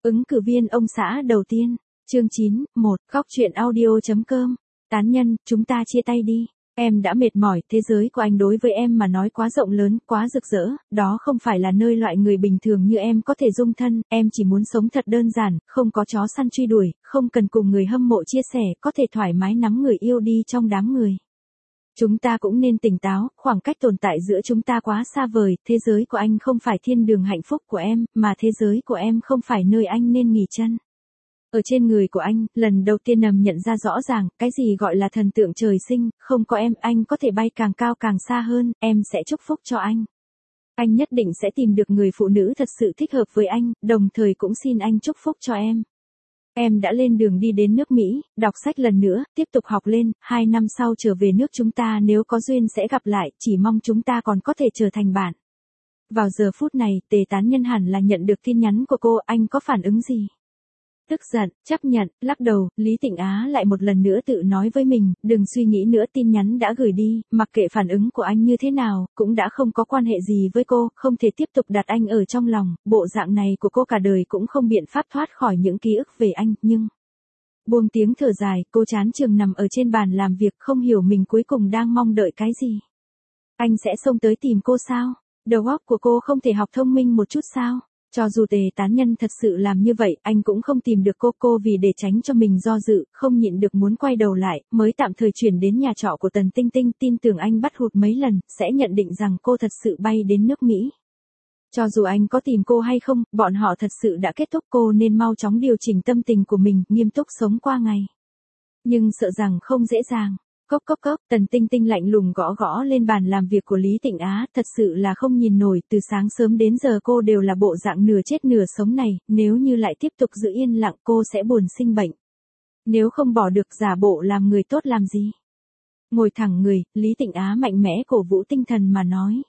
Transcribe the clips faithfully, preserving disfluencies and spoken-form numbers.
Ứng cử viên ông xã đầu tiên. Chương chín, một, Góc truyện audio.com. Tán nhân, chúng ta chia tay đi. Em đã mệt mỏi, thế giới của anh đối với em mà nói quá rộng lớn, quá rực rỡ, đó không phải là nơi loại người bình thường như em có thể dung thân, em chỉ muốn sống thật đơn giản, không có chó săn truy đuổi, không cần cùng người hâm mộ chia sẻ, có thể thoải mái nắm người yêu đi trong đám người. Chúng ta cũng nên tỉnh táo, khoảng cách tồn tại giữa chúng ta quá xa vời, thế giới của anh không phải thiên đường hạnh phúc của em, mà thế giới của em không phải nơi anh nên nghỉ chân. Ở trên người của anh, lần đầu tiên nằm nhận ra rõ ràng, cái gì gọi là thần tượng trời sinh, không có em, anh có thể bay càng cao càng xa hơn, em sẽ chúc phúc cho anh. Anh nhất định sẽ tìm được người phụ nữ thật sự thích hợp với anh, đồng thời cũng xin anh chúc phúc cho em. Em đã lên đường đi đến nước Mỹ, đọc sách lần nữa, tiếp tục học lên, hai năm sau trở về nước chúng ta nếu có duyên sẽ gặp lại, chỉ mong chúng ta còn có thể trở thành bạn. Vào giờ phút này, Tề Tán Nhân hẳn là nhận được tin nhắn của cô, anh có phản ứng gì? Tức giận, chấp nhận, lắc đầu, Lý Tịnh Á lại một lần nữa tự nói với mình, đừng suy nghĩ nữa, tin nhắn đã gửi đi, mặc kệ phản ứng của anh như thế nào, cũng đã không có quan hệ gì với cô, không thể tiếp tục đặt anh ở trong lòng, bộ dạng này của cô cả đời cũng không biện pháp thoát khỏi những ký ức về anh, nhưng... Buông tiếng thở dài, cô chán chường nằm ở trên bàn làm việc, không hiểu mình cuối cùng đang mong đợi cái gì. Anh sẽ xông tới tìm cô sao? Đầu óc của cô không thể học thông minh một chút sao? Cho dù Tề Tán Nhân thật sự làm như vậy, anh cũng không tìm được cô cô vì để tránh cho mình do dự, không nhịn được muốn quay đầu lại, mới tạm thời chuyển đến nhà trọ của Tần Tinh Tinh, tin tưởng anh bắt hụt mấy lần, sẽ nhận định rằng cô thật sự bay đến nước Mỹ. Cho dù anh có tìm cô hay không, bọn họ thật sự đã kết thúc, cô nên mau chóng điều chỉnh tâm tình của mình, nghiêm túc sống qua ngày. Nhưng sợ rằng không dễ dàng. Cốc cốc cốc, Tần Tinh Tinh lạnh lùng gõ gõ lên bàn làm việc của Lý Tịnh Á, thật sự là không nhìn nổi, từ sáng sớm đến giờ cô đều là bộ dạng nửa chết nửa sống này, nếu như lại tiếp tục giữ yên lặng cô sẽ buồn sinh bệnh. Nếu không bỏ được giả bộ làm người tốt làm gì? Ngồi thẳng người, Lý Tịnh Á mạnh mẽ cổ vũ tinh thần mà nói.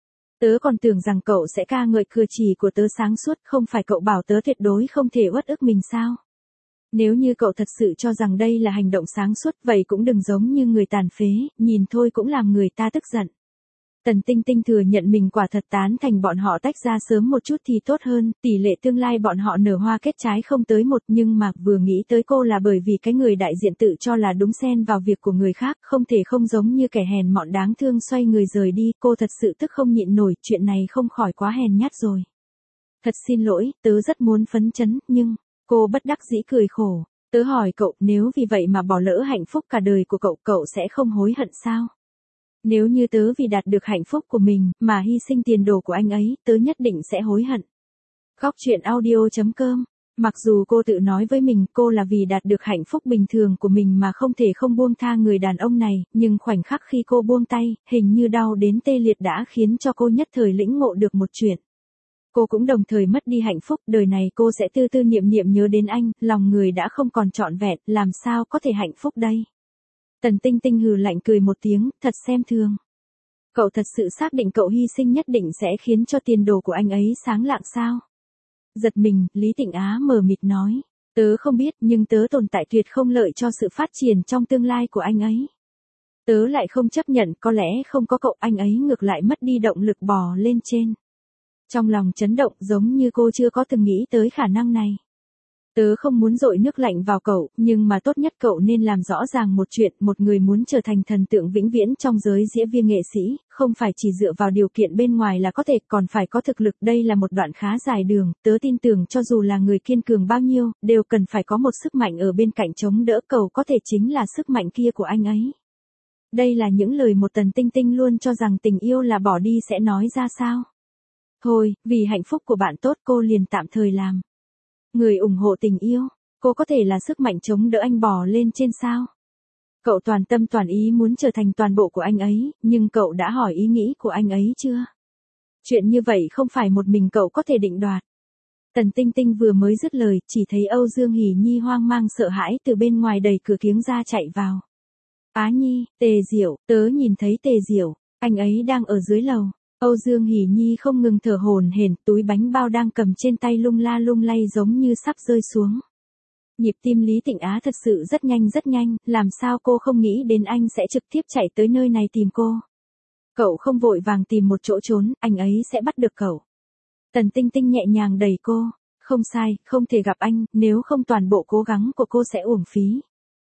Tớ còn tưởng rằng cậu sẽ ca ngợi cử chỉ của tớ sáng suốt, không phải cậu bảo tớ tuyệt đối không thể uất ức mình sao? Nếu như cậu thật sự cho rằng đây là hành động sáng suốt, vậy cũng đừng giống như người tàn phế, nhìn thôi cũng làm người ta tức giận. Tần Tinh Tinh thừa nhận mình quả thật tán thành bọn họ tách ra sớm một chút thì tốt hơn, tỷ lệ tương lai bọn họ nở hoa kết trái không tới một, nhưng mà vừa nghĩ tới cô là bởi vì cái người đại diện tự cho là đúng xen vào việc của người khác, không thể không giống như kẻ hèn mọn đáng thương xoay người rời đi, cô thật sự tức không nhịn nổi, chuyện này không khỏi quá hèn nhát rồi. Thật xin lỗi, tớ rất muốn phấn chấn, nhưng... Cô bất đắc dĩ cười khổ, tớ hỏi cậu, nếu vì vậy mà bỏ lỡ hạnh phúc cả đời của cậu, cậu sẽ không hối hận sao? Nếu như tớ vì đạt được hạnh phúc của mình, mà hy sinh tiền đồ của anh ấy, tớ nhất định sẽ hối hận. Góc truyện audio.com. Mặc dù cô tự nói với mình cô là vì đạt được hạnh phúc bình thường của mình mà không thể không buông tha người đàn ông này, nhưng khoảnh khắc khi cô buông tay, hình như đau đến tê liệt đã khiến cho cô nhất thời lĩnh ngộ được một chuyện. Cô cũng đồng thời mất đi hạnh phúc, đời này cô sẽ tư tư niệm niệm nhớ đến anh, lòng người đã không còn trọn vẹn, làm sao có thể hạnh phúc đây? Tần Tinh Tinh hừ lạnh cười một tiếng, thật xem thường. Cậu thật sự xác định cậu hy sinh nhất định sẽ khiến cho tiền đồ của anh ấy sáng lạng sao? Giật mình, Lý Tịnh Á mờ mịt nói, tớ không biết nhưng tớ tồn tại tuyệt không lợi cho sự phát triển trong tương lai của anh ấy. Tớ lại không chấp nhận, có lẽ không có cậu anh ấy ngược lại mất đi động lực bò lên trên. Trong lòng chấn động giống như cô chưa có từng nghĩ tới khả năng này. Tớ không muốn dội nước lạnh vào cậu, nhưng mà tốt nhất cậu nên làm rõ ràng một chuyện, một người muốn trở thành thần tượng vĩnh viễn trong giới diễn viên nghệ sĩ, không phải chỉ dựa vào điều kiện bên ngoài là có thể, còn phải có thực lực, đây là một đoạn khá dài đường, tớ tin tưởng cho dù là người kiên cường bao nhiêu, đều cần phải có một sức mạnh ở bên cạnh chống đỡ, cậu có thể chính là sức mạnh kia của anh ấy. Đây là những lời một Tần Tinh Tinh luôn cho rằng tình yêu là bỏ đi sẽ nói ra sao. Thôi, vì hạnh phúc của bạn tốt cô liền tạm thời làm. Người ủng hộ tình yêu, cô có thể là sức mạnh chống đỡ anh bò lên trên sao? Cậu toàn tâm toàn ý muốn trở thành toàn bộ của anh ấy, nhưng cậu đã hỏi ý nghĩ của anh ấy chưa? Chuyện như vậy không phải một mình cậu có thể định đoạt. Tần Tinh Tinh vừa mới dứt lời, chỉ thấy Âu Dương Hỷ Nhi hoang mang sợ hãi từ bên ngoài đẩy cửa kiếng ra chạy vào. Á Nhi, Tề Diệu, tớ nhìn thấy Tề Diệu, anh ấy đang ở dưới lầu. Âu Dương Hỷ Nhi không ngừng thở hổn hển, túi bánh bao đang cầm trên tay lung la lung lay giống như sắp rơi xuống. Nhịp tim Lý Tịnh Á thật sự rất nhanh rất nhanh, làm sao cô không nghĩ đến anh sẽ trực tiếp chạy tới nơi này tìm cô. Cậu không vội vàng tìm một chỗ trốn, anh ấy sẽ bắt được cậu. Tần Tinh Tinh nhẹ nhàng đẩy cô. không sai, không thể gặp anh, nếu không toàn bộ cố gắng của cô sẽ uổng phí.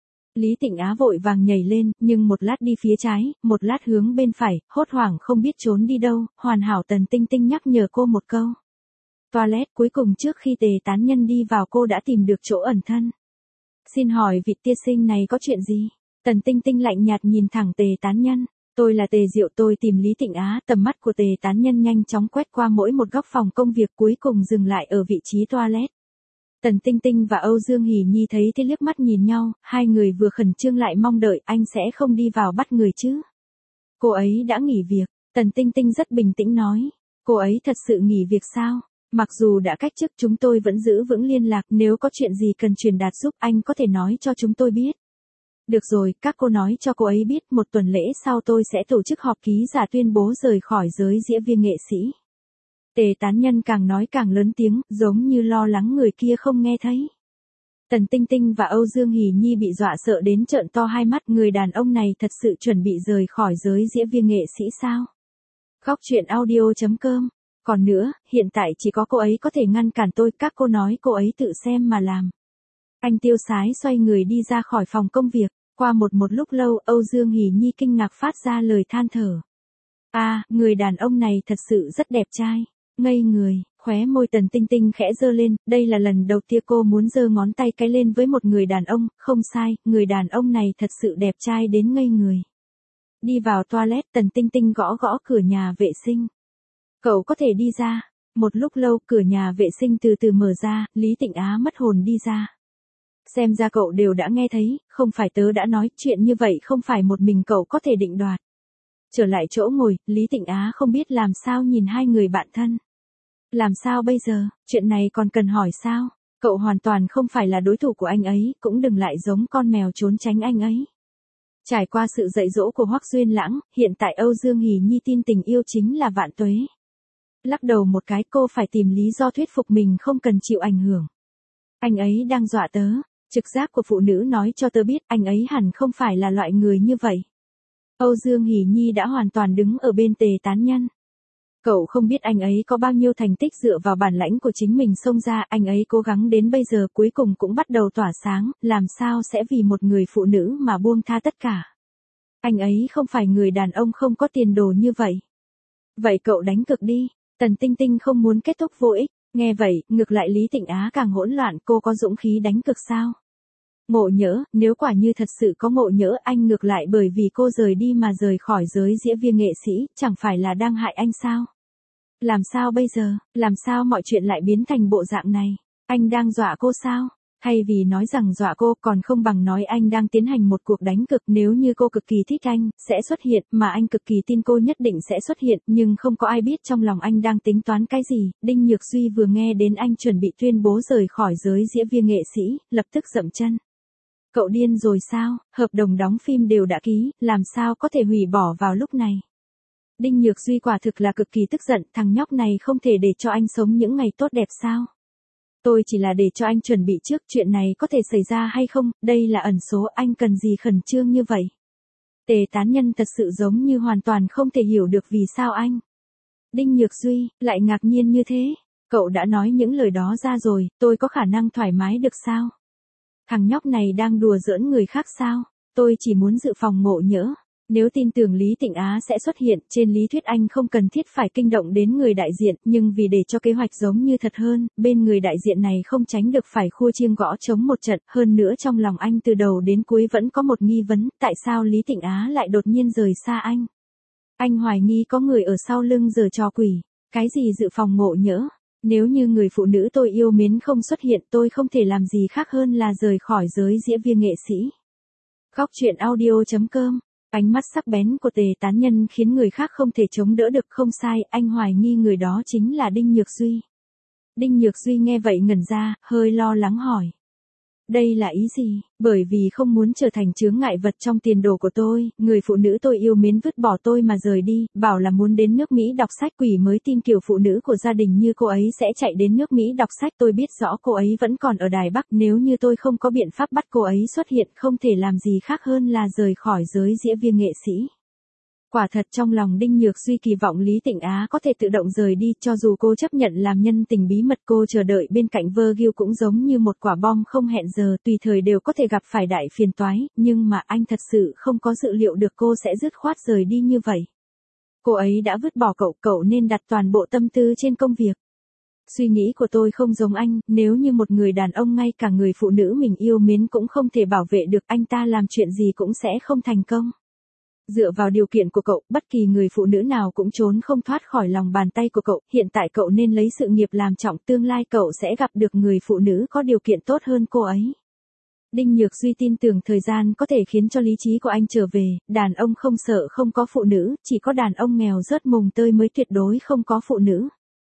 Lý Tịnh Á vội vàng nhảy lên, nhưng một lát đi phía trái, một lát hướng bên phải, hốt hoảng không biết trốn đi đâu, hoàn hảo Tần Tinh Tinh nhắc nhở cô một câu. Toilet cuối cùng trước khi Tề Tán Nhân đi vào cô đã tìm được chỗ ẩn thân. Xin hỏi vị tiên sinh này có chuyện gì? Tần Tinh Tinh lạnh nhạt nhìn thẳng Tề Tán Nhân. Tôi là Tề Diệu, tôi tìm Lý Tịnh Á. Tầm mắt của Tề Tán Nhân nhanh chóng quét qua mỗi một góc phòng công việc cuối cùng dừng lại ở vị trí toilet. Tần Tinh Tinh và Âu Dương Hỷ Nhi thấy thế liếc mắt nhìn nhau, hai người vừa khẩn trương lại mong đợi anh sẽ không đi vào bắt người chứ. Cô ấy đã nghỉ việc, Tần Tinh Tinh rất bình tĩnh nói. Cô ấy thật sự nghỉ việc sao? Mặc dù đã cách chức chúng tôi vẫn giữ vững liên lạc, nếu có chuyện gì cần truyền đạt giúp anh có thể nói cho chúng tôi biết. Được rồi, các cô nói cho cô ấy biết một tuần lễ sau tôi sẽ tổ chức họp ký giả tuyên bố rời khỏi giới diễn viên nghệ sĩ. Tề Tán Nhân càng nói càng lớn tiếng, giống như lo lắng người kia không nghe thấy. Tần Tinh Tinh và Âu Dương Hỷ Nhi bị dọa sợ đến trợn to hai mắt, người đàn ông này thật sự chuẩn bị rời khỏi giới diễn viên nghệ sĩ sao? Khóc chuyện audio chấm com. Còn nữa, hiện tại chỉ có cô ấy có thể ngăn cản tôi, các cô nói cô ấy tự xem mà làm. Anh tiêu sái xoay người đi ra khỏi phòng công việc, qua một một lúc lâu Âu Dương Hỷ Nhi kinh ngạc phát ra lời than thở. À, người đàn ông này thật sự rất đẹp trai. Ngây người, khóe môi Tần Tinh Tinh khẽ giơ lên, đây là lần đầu tiên cô muốn giơ ngón tay cái lên với một người đàn ông, không sai, người đàn ông này thật sự đẹp trai đến ngây người. Đi vào toilet, Tần Tinh Tinh gõ gõ cửa nhà vệ sinh. Cậu có thể đi ra. Một lúc lâu cửa nhà vệ sinh từ từ mở ra, Lý Tịnh Á mất hồn đi ra. Xem ra cậu đều đã nghe thấy, không phải tớ đã nói chuyện như vậy không phải một mình cậu có thể định đoạt. Trở lại chỗ ngồi, Lý Tịnh Á không biết làm sao nhìn hai người bạn thân. Làm sao bây giờ, chuyện này còn cần hỏi sao? Cậu hoàn toàn không phải là đối thủ của anh ấy, cũng đừng lại giống con mèo trốn tránh anh ấy. Trải qua sự dạy dỗ của Hoắc Duyên Lãng, hiện tại Âu Dương Hỷ Nhi tin tình yêu chính là vạn tuế. Lắc đầu một cái cô phải tìm lý do thuyết phục mình không cần chịu ảnh hưởng. Anh ấy đang dọa tớ, trực giác của phụ nữ nói cho tớ biết anh ấy hẳn không phải là loại người như vậy. Âu Dương Hỷ Nhi đã hoàn toàn đứng ở bên Tề Tán Nhân. Cậu không biết anh ấy có bao nhiêu thành tích dựa vào bản lãnh của chính mình xông ra, anh ấy cố gắng đến bây giờ cuối cùng cũng bắt đầu tỏa sáng, làm sao sẽ vì một người phụ nữ mà buông tha tất cả. Anh ấy không phải người đàn ông không có tiền đồ như vậy. Vậy cậu đánh cược đi. Tần Tinh Tinh không muốn kết thúc vô ích, nghe vậy, ngược lại Lý Tịnh Á càng hỗn loạn, cô có dũng khí đánh cược sao? Ngộ nhỡ, nếu quả như thật sự có ngộ nhỡ anh ngược lại bởi vì cô rời đi mà rời khỏi giới diễn viên nghệ sĩ, chẳng phải là đang hại anh sao? Làm sao bây giờ, làm sao mọi chuyện lại biến thành bộ dạng này? Anh đang dọa cô sao? Thay vì nói rằng dọa cô còn không bằng nói anh đang tiến hành một cuộc đánh cược, nếu như cô cực kỳ thích anh, sẽ xuất hiện, mà anh cực kỳ tin cô nhất định sẽ xuất hiện, nhưng không có ai biết trong lòng anh đang tính toán cái gì. Đinh Nhược Duy vừa nghe đến anh chuẩn bị tuyên bố rời khỏi giới diễn viên nghệ sĩ, lập tức dậm chân. Cậu điên rồi sao, hợp đồng đóng phim đều đã ký, làm sao có thể hủy bỏ vào lúc này? Đinh Nhược Duy quả thực là cực kỳ tức giận, thằng nhóc này không thể để cho anh sống những ngày tốt đẹp sao? Tôi chỉ là để cho anh chuẩn bị trước, chuyện này có thể xảy ra hay không, đây là ẩn số, anh cần gì khẩn trương như vậy? Tề Tán Nhân thật sự giống như hoàn toàn không thể hiểu được vì sao anh. Đinh Nhược Duy, lại ngạc nhiên như thế, cậu đã nói những lời đó ra rồi, tôi có khả năng thoải mái được sao? Thằng nhóc này đang đùa giỡn người khác sao? Tôi chỉ muốn dự phòng ngộ nhỡ. Nếu tin tưởng Lý Tịnh Á sẽ xuất hiện, trên lý thuyết anh không cần thiết phải kinh động đến người đại diện, nhưng vì để cho kế hoạch giống như thật hơn, bên người đại diện này không tránh được phải khua chiêng gõ trống một trận, hơn nữa trong lòng anh từ đầu đến cuối vẫn có một nghi vấn, tại sao Lý Tịnh Á lại đột nhiên rời xa anh? Anh hoài nghi có người ở sau lưng giở trò quỷ, cái gì dự phòng ngộ nhỡ? Nếu như người phụ nữ tôi yêu mến không xuất hiện, tôi không thể làm gì khác hơn là rời khỏi giới diễn viên nghệ sĩ. Khóc chuyện audio chấm com. Ánh mắt sắc bén của Tề Tán Nhân khiến người khác không thể chống đỡ được, không sai, anh hoài nghi người đó chính là Đinh Nhược Duy. Đinh Nhược Duy nghe vậy ngẩn ra, hơi lo lắng hỏi. Đây là ý gì? Bởi vì không muốn trở thành chướng ngại vật trong tiền đồ của tôi, người phụ nữ tôi yêu mến vứt bỏ tôi mà rời đi, bảo là muốn đến nước Mỹ đọc sách, quỷ mới tin kiểu phụ nữ của gia đình như cô ấy sẽ chạy đến nước Mỹ đọc sách. Tôi biết rõ cô ấy vẫn còn ở Đài Bắc, nếu như tôi không có biện pháp bắt cô ấy xuất hiện, không thể làm gì khác hơn là rời khỏi giới diễn viên nghệ sĩ. Quả thật trong lòng Đinh Nhược Duy kỳ vọng Lý Tịnh Á có thể tự động rời đi, cho dù cô chấp nhận làm nhân tình bí mật, cô chờ đợi bên cạnh Virgil cũng giống như một quả bom không hẹn giờ, tùy thời đều có thể gặp phải đại phiền toái, nhưng mà anh thật sự không có dự liệu được cô sẽ dứt khoát rời đi như vậy. Cô ấy đã vứt bỏ cậu, cậu nên đặt toàn bộ tâm tư trên công việc. Suy nghĩ của tôi không giống anh, nếu như một người đàn ông ngay cả người phụ nữ mình yêu mến cũng không thể bảo vệ được, anh ta làm chuyện gì cũng sẽ không thành công. Dựa vào điều kiện của cậu, bất kỳ người phụ nữ nào cũng trốn không thoát khỏi lòng bàn tay của cậu, hiện tại cậu nên lấy sự nghiệp làm trọng, tương lai cậu sẽ gặp được người phụ nữ có điều kiện tốt hơn cô ấy. Đinh Nhược Duy tin tưởng thời gian có thể khiến cho lý trí của anh trở về, đàn ông không sợ không có phụ nữ, chỉ có đàn ông nghèo rớt mùng tơi mới tuyệt đối không có phụ nữ.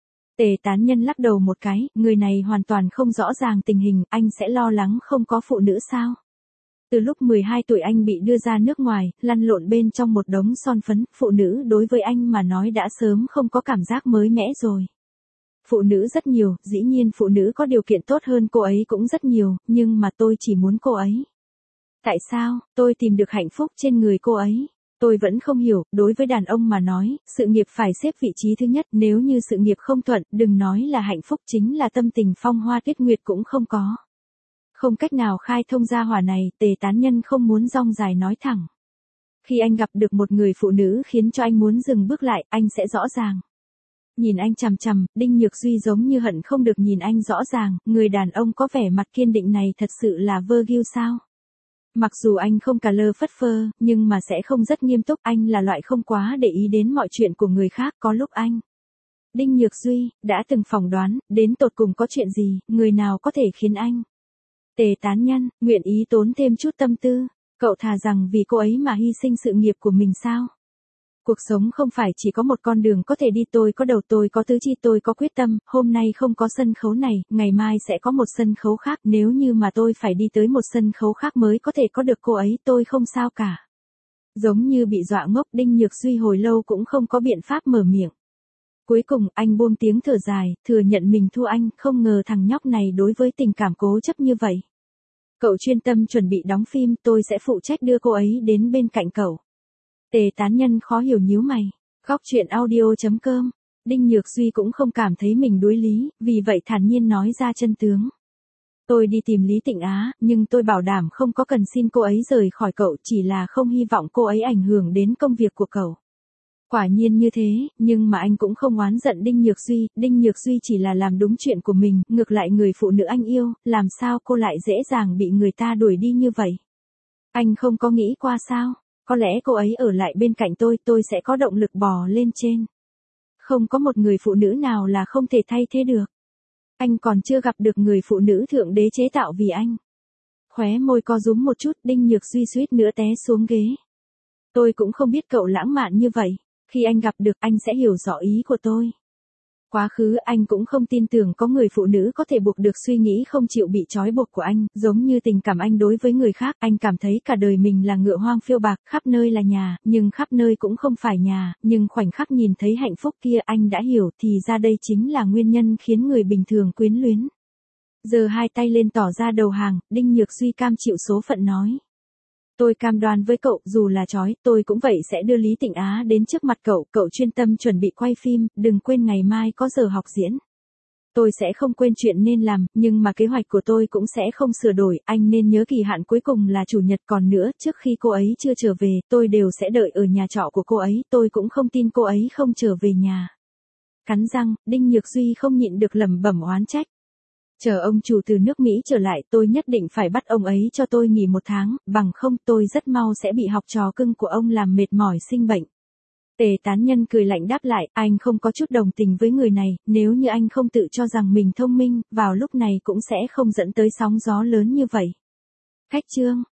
Tề Tán Nhân lắc đầu một cái, người này hoàn toàn không rõ ràng tình hình, anh sẽ lo lắng không có phụ nữ sao? Từ lúc mười hai tuổi anh bị đưa ra nước ngoài, lăn lộn bên trong một đống son phấn, phụ nữ đối với anh mà nói đã sớm không có cảm giác mới mẻ rồi. Phụ nữ rất nhiều, dĩ nhiên phụ nữ có điều kiện tốt hơn cô ấy cũng rất nhiều, nhưng mà tôi chỉ muốn cô ấy. Tại sao, tôi tìm được hạnh phúc trên người cô ấy? Tôi vẫn không hiểu, đối với đàn ông mà nói, sự nghiệp phải xếp vị trí thứ nhất, nếu như sự nghiệp không thuận, đừng nói là hạnh phúc, chính là tâm tình phong hoa tuyết nguyệt cũng không có. Không cách nào khai thông gia hỏa này, Tề Tán Nhân không muốn rong dài nói thẳng. Khi anh gặp được một người phụ nữ khiến cho anh muốn dừng bước lại, anh sẽ rõ ràng. Nhìn anh chằm chằm, Đinh Nhược Duy giống như hận không được nhìn anh rõ ràng, người đàn ông có vẻ mặt kiên định này thật sự là Virgil sao? Mặc dù anh không cà lơ phất phơ, nhưng mà sẽ không rất nghiêm túc, anh là loại không quá để ý đến mọi chuyện của người khác, có lúc anh. Đinh Nhược Duy, đã từng phỏng đoán, đến tột cùng có chuyện gì, người nào có thể khiến anh. Tề Tán Nhân, nguyện ý tốn thêm chút tâm tư, cậu thà rằng vì cô ấy mà hy sinh sự nghiệp của mình sao? Cuộc sống không phải chỉ có một con đường có thể đi, tôi có đầu, tôi có tứ chi, tôi có quyết tâm, hôm nay không có sân khấu này, ngày mai sẽ có một sân khấu khác, nếu như mà tôi phải đi tới một sân khấu khác mới có thể có được cô ấy, tôi không sao cả. Giống như bị dọa ngốc, Đinh Nhược Duy hồi lâu cũng không có biện pháp mở miệng. Cuối cùng, anh buông tiếng thở dài, thừa nhận mình thua anh, không ngờ thằng nhóc này đối với tình cảm cố chấp như vậy. Cậu chuyên tâm chuẩn bị đóng phim, tôi sẽ phụ trách đưa cô ấy đến bên cạnh cậu. Tề Tán Nhân khó hiểu nhíu mày. Góc truyện audio chấm com. Đinh Nhược Duy cũng không cảm thấy mình đối lý, vì vậy thản nhiên nói ra chân tướng. Tôi đi tìm Lý Tịnh Á, nhưng tôi bảo đảm không có cần xin cô ấy rời khỏi cậu, chỉ là không hy vọng cô ấy ảnh hưởng đến công việc của cậu. Quả nhiên như thế, nhưng mà anh cũng không oán giận Đinh Nhược Duy, Đinh Nhược Duy chỉ là làm đúng chuyện của mình, ngược lại người phụ nữ anh yêu, làm sao cô lại dễ dàng bị người ta đuổi đi như vậy? Anh không có nghĩ qua sao? Có lẽ cô ấy ở lại bên cạnh tôi, tôi sẽ có động lực bò lên trên. Không có một người phụ nữ nào là không thể thay thế được. Anh còn chưa gặp được người phụ nữ thượng đế chế tạo vì anh. Khóe môi co rúm một chút, Đinh Nhược Duy suýt nữa té xuống ghế. Tôi cũng không biết cậu lãng mạn như vậy. Khi anh gặp được anh sẽ hiểu rõ ý của tôi. Quá khứ anh cũng không tin tưởng có người phụ nữ có thể buộc được suy nghĩ không chịu bị trói buộc của anh, giống như tình cảm anh đối với người khác, anh cảm thấy cả đời mình là ngựa hoang phiêu bạc, khắp nơi là nhà, nhưng khắp nơi cũng không phải nhà, nhưng khoảnh khắc nhìn thấy hạnh phúc kia anh đã hiểu, thì ra đây chính là nguyên nhân khiến người bình thường quyến luyến. Giờ hai tay lên tỏ ra đầu hàng, Đinh Nhược Duy cam chịu số phận nói. Tôi cam đoan với cậu, dù là trói, tôi cũng vậy sẽ đưa Lý Tịnh Á đến trước mặt cậu, cậu chuyên tâm chuẩn bị quay phim, đừng quên ngày mai có giờ học diễn. Tôi sẽ không quên chuyện nên làm, nhưng mà kế hoạch của tôi cũng sẽ không sửa đổi, anh nên nhớ kỳ hạn cuối cùng là chủ nhật, còn nữa, trước khi cô ấy chưa trở về, tôi đều sẽ đợi ở nhà trọ của cô ấy, tôi cũng không tin cô ấy không trở về nhà. Cắn răng, Đinh Nhược Duy không nhịn được lẩm bẩm oán trách. Chờ ông chủ từ nước Mỹ trở lại, tôi nhất định phải bắt ông ấy cho tôi nghỉ một tháng, bằng không tôi rất mau sẽ bị học trò cưng của ông làm mệt mỏi sinh bệnh. Tề Tán Nhân cười lạnh đáp lại, anh không có chút đồng tình với người này, nếu như anh không tự cho rằng mình thông minh, vào lúc này cũng sẽ không dẫn tới sóng gió lớn như vậy. Khách trương.